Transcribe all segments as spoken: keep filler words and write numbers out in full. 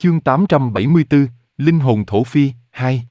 Chương tám trăm bảy mươi tư, Linh hồn thổ phi, hai.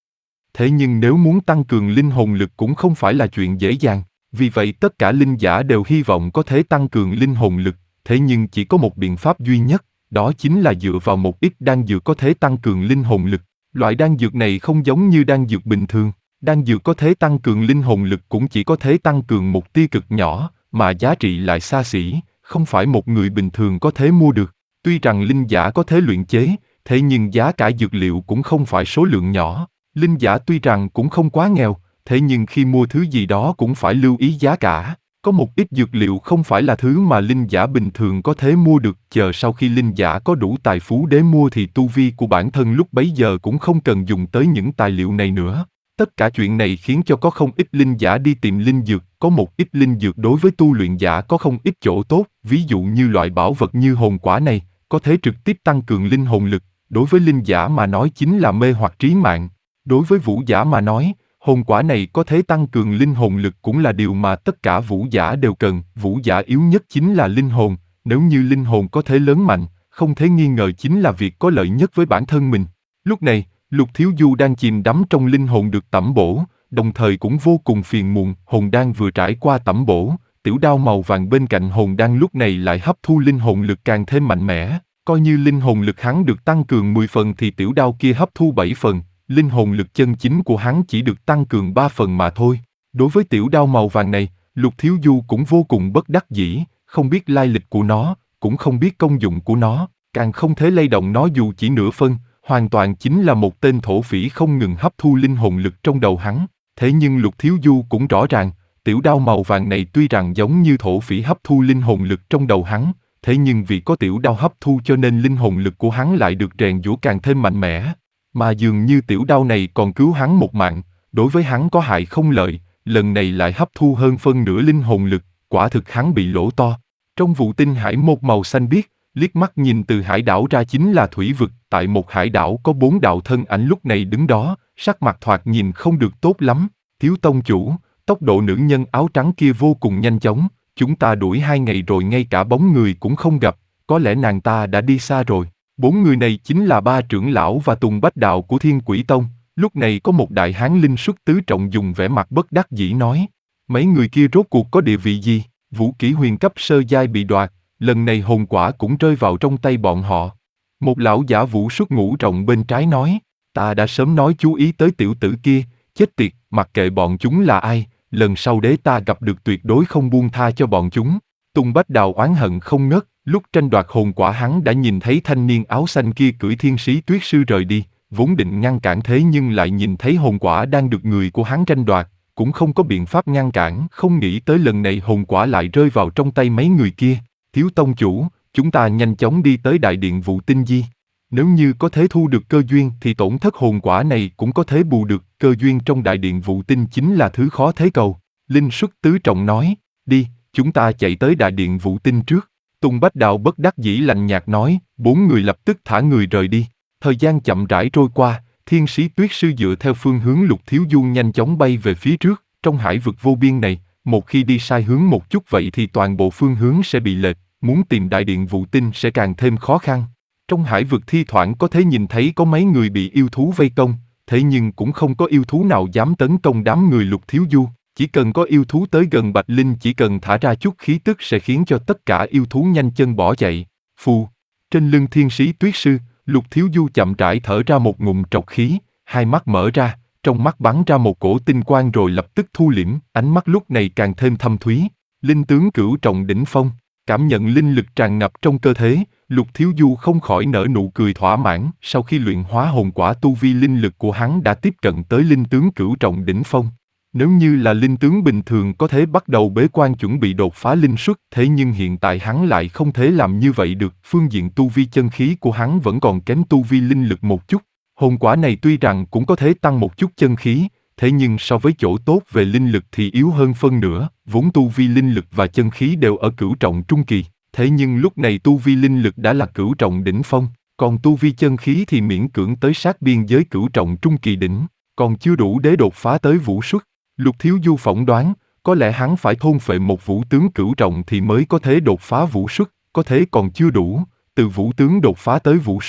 Thế nhưng nếu muốn tăng cường linh hồn lực cũng không phải là chuyện dễ dàng, vì vậy tất cả linh giả đều hy vọng có thể tăng cường linh hồn lực, thế nhưng chỉ có một biện pháp duy nhất, đó chính là dựa vào một ít đan dược có thể tăng cường linh hồn lực. Loại đan dược này không giống như đan dược bình thường, đan dược có thể tăng cường linh hồn lực cũng chỉ có thể tăng cường một tia cực nhỏ, mà giá trị lại xa xỉ, không phải một người bình thường có thể mua được. Tuy rằng linh giả có thể luyện chế, thế nhưng giá cả dược liệu cũng không phải số lượng nhỏ. Linh giả tuy rằng cũng không quá nghèo, thế nhưng khi mua thứ gì đó cũng phải lưu ý giá cả. Có một ít dược liệu không phải là thứ mà linh giả bình thường có thể mua được, chờ sau khi linh giả có đủ tài phú để mua thì tu vi của bản thân lúc bấy giờ cũng không cần dùng tới những tài liệu này nữa. Tất cả chuyện này khiến cho có không ít linh giả đi tìm linh dược, có một ít linh dược đối với tu luyện giả có không ít chỗ tốt, ví dụ như loại bảo vật như hồn quả này, có thể trực tiếp tăng cường linh hồn lực, đối với linh giả mà nói chính là mê hoặc trí mạng. Đối với vũ giả mà nói, hồn quả này có thể tăng cường linh hồn lực cũng là điều mà tất cả vũ giả đều cần. Vũ giả yếu nhất chính là linh hồn, nếu như linh hồn có thể lớn mạnh, không thể nghi ngờ chính là việc có lợi nhất với bản thân mình. Lúc này, Lục Thiếu Du đang chìm đắm trong linh hồn được tẩm bổ, đồng thời cũng vô cùng phiền muộn. Hồn đan vừa trải qua tẩm bổ, tiểu đao màu vàng bên cạnh hồn đan lúc này lại hấp thu linh hồn lực càng thêm mạnh mẽ. Coi như linh hồn lực hắn được tăng cường mười phần thì tiểu đao kia hấp thu bảy phần, linh hồn lực chân chính của hắn chỉ được tăng cường ba phần mà thôi. Đối với tiểu đao màu vàng này, Lục Thiếu Du cũng vô cùng bất đắc dĩ, không biết lai lịch của nó, cũng không biết công dụng của nó, càng không thể lay động nó dù chỉ nửa phân, hoàn toàn chính là một tên thổ phỉ không ngừng hấp thu linh hồn lực trong đầu hắn. Thế nhưng Lục Thiếu Du cũng rõ ràng, tiểu đao màu vàng này tuy rằng giống như thổ phỉ hấp thu linh hồn lực trong đầu hắn, thế nhưng vì có tiểu đao hấp thu cho nên linh hồn lực của hắn lại được rèn giũa càng thêm mạnh mẽ. Mà dường như tiểu đao này còn cứu hắn một mạng, đối với hắn có hại không lợi, lần này lại hấp thu hơn phân nửa linh hồn lực, quả thực hắn bị lỗ to. Trong vụ tinh hải một màu xanh biếc, liếc mắt nhìn từ hải đảo ra chính là thủy vực, tại một hải đảo có bốn đạo thân ảnh lúc này đứng đó, sắc mặt thoạt nhìn không được tốt lắm. Thiếu tông chủ, tốc độ nữ nhân áo trắng kia vô cùng nhanh chóng, chúng ta đuổi hai ngày rồi ngay cả bóng người cũng không gặp, có lẽ nàng ta đã đi xa rồi. Bốn người này chính là ba trưởng lão và Tùng Bách Đạo của Thiên Quỷ Tông. Lúc này có một đại hán linh xuất tứ trọng dùng vẻ mặt bất đắc dĩ nói, mấy người kia rốt cuộc có địa vị gì? Vũ kỹ huyền cấp sơ giai bị đoạt, lần này hồn quả cũng rơi vào trong tay bọn họ. Một lão giả vũ xuất ngũ trọng bên trái nói, ta đã sớm nói chú ý tới tiểu tử kia, chết tiệt, mặc kệ bọn chúng là ai, lần sau để ta gặp được tuyệt đối không buông tha cho bọn chúng. Tùng Bách Đào oán hận không ngớt, lúc tranh đoạt hồn quả hắn đã nhìn thấy thanh niên áo xanh kia cưỡi thiên sĩ tuyết sư rời đi, vốn định ngăn cản thế nhưng lại nhìn thấy hồn quả đang được người của hắn tranh đoạt, cũng không có biện pháp ngăn cản, không nghĩ tới lần này hồn quả lại rơi vào trong tay mấy người kia. Thiếu tông chủ, chúng ta nhanh chóng đi tới đại điện Vụ Tinh Di. Nếu như có thể thu được cơ duyên thì tổn thất hồn quả này cũng có thể bù được, cơ duyên trong đại điện Vụ Tinh chính là thứ khó thế cầu. Linh xuất tứ trọng nói, đi, chúng ta chạy tới đại điện Vụ Tinh trước. Tùng Bách Đạo bất đắc dĩ lạnh nhạt nói, bốn người lập tức thả người rời đi. Thời gian chậm rãi trôi qua, thiên sĩ tuyết sư dựa theo phương hướng Lục Thiếu Du nhanh chóng bay về phía trước. Trong hải vực vô biên này, một khi đi sai hướng một chút vậy thì toàn bộ phương hướng sẽ bị lệch, muốn tìm đại điện Vụ Tinh sẽ càng thêm khó khăn. Trong hải vực thi thoảng có thể nhìn thấy có mấy người bị yêu thú vây công, thế nhưng cũng không có yêu thú nào dám tấn công đám người Lục Thiếu Du. Chỉ cần có yêu thú tới gần Bạch Linh chỉ cần thả ra chút khí tức sẽ khiến cho tất cả yêu thú nhanh chân bỏ chạy. Phù, trên lưng thiên sĩ tuyết sư, Lục Thiếu Du chậm rãi thở ra một ngụm trọc khí, hai mắt mở ra, trong mắt bắn ra một cổ tinh quang rồi lập tức thu liễm, ánh mắt lúc này càng thêm thâm thúy. Linh tướng cửu trọng đỉnh phong, cảm nhận linh lực tràn ngập trong cơ thể, Lục Thiếu Du không khỏi nở nụ cười thỏa mãn. Sau khi luyện hóa hồn quả tu vi linh lực của hắn đã tiếp cận tới linh tướng cửu trọng đỉnh phong. Nếu như là linh tướng bình thường có thể bắt đầu bế quan chuẩn bị đột phá linh xuất, thế nhưng hiện tại hắn lại không thể làm như vậy được, phương diện tu vi chân khí của hắn vẫn còn kém tu vi linh lực một chút. Hồn quả này tuy rằng cũng có thể tăng một chút chân khí, thế nhưng so với chỗ tốt về linh lực thì yếu hơn phân nửa, vốn tu vi linh lực và chân khí đều ở cửu trọng trung kỳ, thế nhưng lúc này tu vi linh lực đã là cửu trọng đỉnh phong, còn tu vi chân khí thì miễn cưỡng tới sát biên giới cửu trọng trung kỳ đỉnh, còn chưa đủ để đột phá tới vũ xuất. Lục Thiếu Du phỏng đoán, có lẽ hắn phải thôn phệ một vũ tướng cửu trọng thì mới có thể đột phá vũ xuất, có thể còn chưa đủ, từ vũ tướng đột phá tới vũ xuất,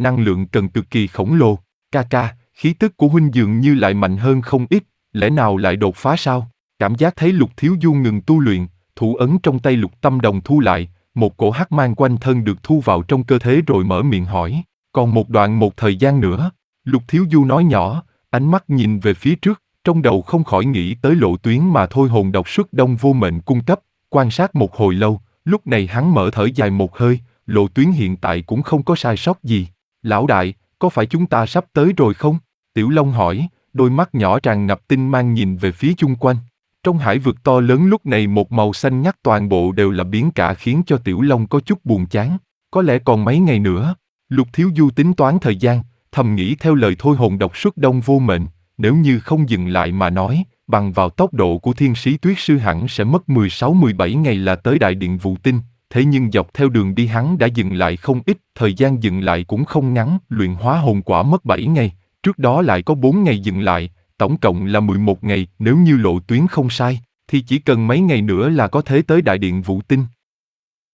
năng lượng cần cực kỳ khổng lồ. Ca ca, khí tức của huynh dường như lại mạnh hơn không ít, lẽ nào lại đột phá sao? Cảm giác thấy Lục Thiếu Du ngừng tu luyện, thủ ấn trong tay Lục Tâm Đồng thu lại, một cổ hắc mang quanh thân được thu vào trong cơ thể rồi mở miệng hỏi, còn một đoạn một thời gian nữa. Lục Thiếu Du nói nhỏ, ánh mắt nhìn về phía trước, trong đầu không khỏi nghĩ tới lộ tuyến mà thôi hồn độc xuất Đông Vô Mệnh cung cấp, quan sát một hồi lâu, lúc này hắn mở thở dài một hơi, lộ tuyến hiện tại cũng không có sai sót gì. Lão đại, có phải chúng ta sắp tới rồi không? Tiểu Long hỏi, đôi mắt nhỏ tràn ngập tinh mang nhìn về phía chung quanh. Trong hải vực to lớn lúc này một màu xanh ngắt toàn bộ đều là biển cả khiến cho Tiểu Long có chút buồn chán. Có lẽ còn mấy ngày nữa. Lục Thiếu Du tính toán thời gian, thầm nghĩ theo lời thôi hồn độc xuất Đông Vô Mệnh, nếu như không dừng lại mà nói, bằng vào tốc độ của Thiên Sĩ Tuyết Sư hẳn sẽ mất mười sáu mười bảy ngày là tới Đại Điện Vũ Tinh. Thế nhưng dọc theo đường đi hắn đã dừng lại không ít, thời gian dừng lại cũng không ngắn, luyện hóa hồn quả mất bảy ngày, trước đó lại có bốn ngày dừng lại, tổng cộng là mười một ngày, nếu như lộ tuyến không sai, thì chỉ cần mấy ngày nữa là có thể tới Đại Điện Vũ Tinh.